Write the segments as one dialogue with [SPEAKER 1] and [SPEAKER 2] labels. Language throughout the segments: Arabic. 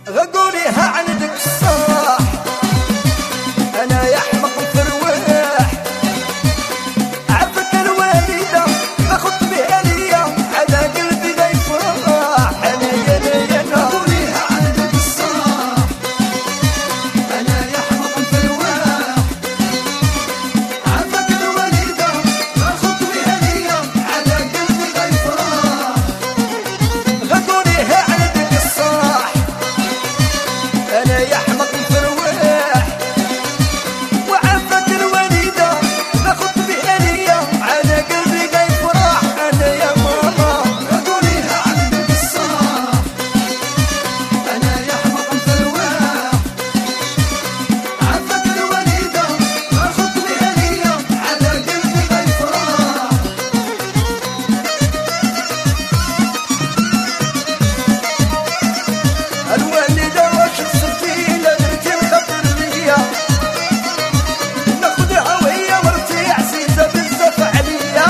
[SPEAKER 1] غقوليها عندك الصاح انا يا حمق مفروح عفك الوالده اخذ بها ليا على قلبي لا يفرح انا يا غقوليها عندك الصاح انا يا حمق مفروح عفك الوالده اخذ بها ليا على قلبي لا يفرح غقوليها عندك الصاح انا يا حمق مفروح وعفك الوليده ناخذ بها ليا على قلبي لا يفرح انا يا ماما غقوليها عندك الصاح انا يا حمق مفروح عفك الوليده ناخذ بها ليا على قلبي لا يفرح الوالده واش صرتي لا درتي الخطر ليا ناخدها وهي مرتي عزيزه بزاف عليا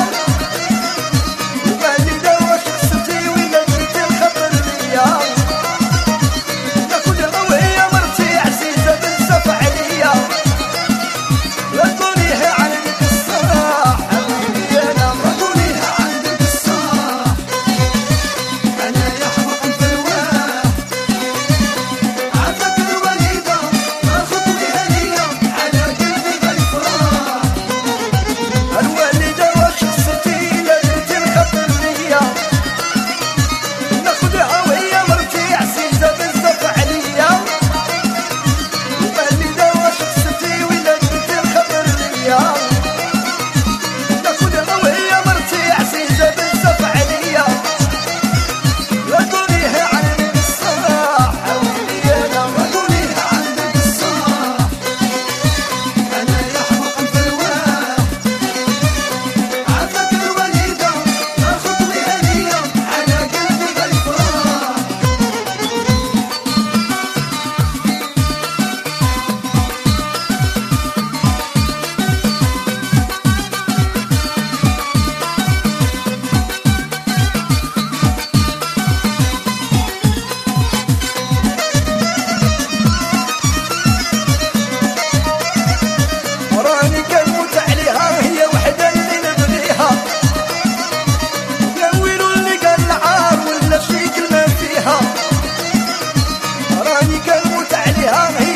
[SPEAKER 1] الوالده واش صرتي ولا درتي الخطر ليا ناخدها وهي مرتي عزيزه بزاف عليا غقوليها عندك الصاح حبيبي انا غقوليها عندك الصاح انا يا حمق مفروح عفك الوليده ناخذ بها ليا على قلبي لا يفرح الوالده واش صرتي لا درتي الخطر ليا ناخدها وهي مرتي عزيزه بزاف عليا الوالده واش صرتي ولا درتي الخطر ليا ناخدها وهي مرتي عزيزه بزاف عليا غقوليها عندك الصاح حبيبي انا غقوليها عندك الصاح انا يا حمق مفروح عفك الوليده ناخذ بها ليا على قلبي لا يفرح راني كنموت عليها هي وحده اللي نبغيها يا ويلو اللي قال العار ولا شي كلمه فيها راني كنموت عليها هي